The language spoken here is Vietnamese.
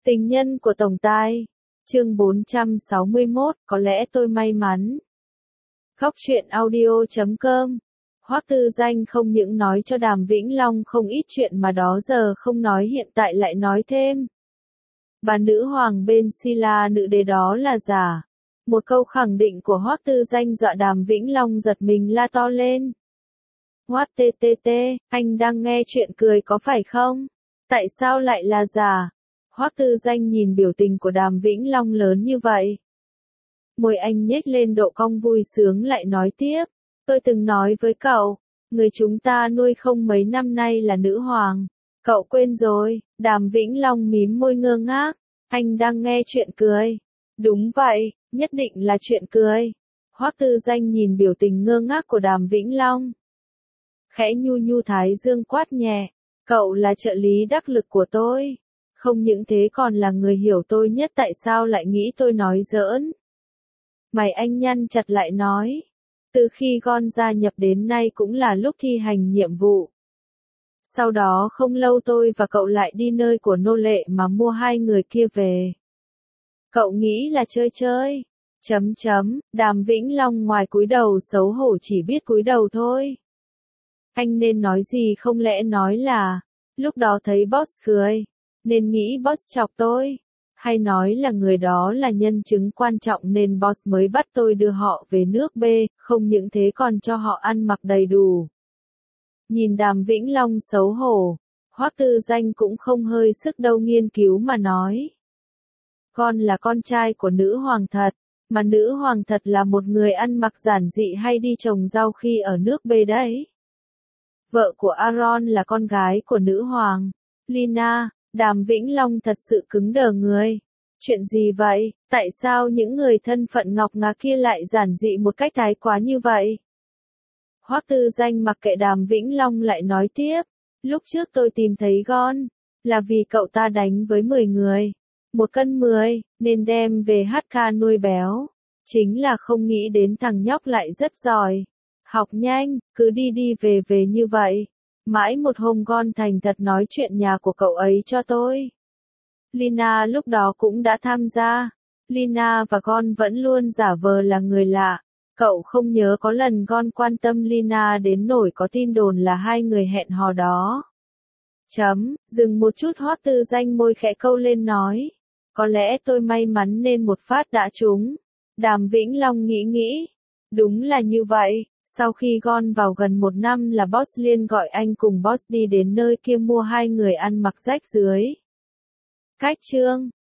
Tình nhân của tổng tài. Chương 461, có lẽ tôi may mắn. Góc truyện audio.com. Hoắc Tư Danh không những nói cho Đàm Vĩnh Long không ít chuyện mà đó giờ không nói hiện tại lại nói thêm. Bà nữ hoàng bên Silla nữ đế đó là giả. Một câu khẳng định của Hoắc Tư Danh dọa Đàm Vĩnh Long giật mình la to lên. What TTT, anh đang nghe chuyện cười có phải không? Tại sao lại là giả? Hoắc Tư Danh nhìn biểu tình của Đàm Vĩnh Long lớn như vậy. Môi anh nhếch lên độ cong vui sướng lại nói tiếp. Tôi từng nói với cậu, người chúng ta nuôi không mấy năm nay là nữ hoàng. Cậu quên rồi, Đàm Vĩnh Long mím môi ngơ ngác. Anh đang nghe chuyện cười. Đúng vậy, nhất định là chuyện cười. Hoắc Tư Danh nhìn biểu tình ngơ ngác của Đàm Vĩnh Long. Khẽ nhu nhu thái dương quát nhẹ. Cậu là trợ lý đắc lực của tôi. Không những thế còn là người hiểu tôi nhất, tại sao lại nghĩ tôi nói giỡn? Mày anh nhăn chặt lại nói. Từ khi Gon gia nhập đến nay cũng là lúc thi hành nhiệm vụ. Sau đó không lâu tôi và cậu lại đi nơi của nô lệ mà mua hai người kia về. Cậu nghĩ là chơi chơi. Đàm Vĩnh Long ngoài cúi đầu xấu hổ chỉ biết cúi đầu thôi. Anh nên nói gì không lẽ nói là, lúc đó thấy boss cười, nên nghĩ boss chọc tôi, hay nói là người đó là nhân chứng quan trọng nên boss mới bắt tôi đưa họ về nước B, không những thế còn cho họ ăn mặc đầy đủ. Nhìn Đàm Vĩnh Long xấu hổ, Hoắc Tư Danh cũng không hơi sức đâu nghiên cứu mà nói. Con là con trai của nữ hoàng thật, mà nữ hoàng thật là một người ăn mặc giản dị hay đi trồng rau khi ở nước B đấy. Vợ của Aaron là con gái của nữ hoàng, Lina. Đàm Vĩnh Long thật sự cứng đờ người. Chuyện gì vậy? Tại sao những người thân phận ngọc ngà kia lại giản dị một cách thái quá như vậy? Hoắc Tư Danh mặc kệ Đàm Vĩnh Long lại nói tiếp. Lúc trước tôi tìm thấy Gon, là vì cậu ta đánh với 10 người. 1 cân 10, nên đem về HK nuôi béo. Chính là không nghĩ đến thằng nhóc lại rất giỏi. Học nhanh, cứ đi đi về về như vậy. Mãi một hôm Gon thành thật nói chuyện nhà của cậu ấy cho tôi. Lina lúc đó cũng đã tham gia. Lina và Gon vẫn luôn giả vờ là người lạ. Cậu không nhớ có lần Gon quan tâm Lina đến nỗi có tin đồn là hai người hẹn hò đó. Dừng một chút, Hoắc Tư Danh môi khẽ câu lên nói. Có lẽ tôi may mắn nên một phát đã trúng. Đàm Vĩnh Long nghĩ. Đúng là như vậy. Sau khi Gon vào gần 1 năm là boss liên gọi anh cùng boss đi đến nơi kia mua hai người ăn mặc rách rưới. Cách chương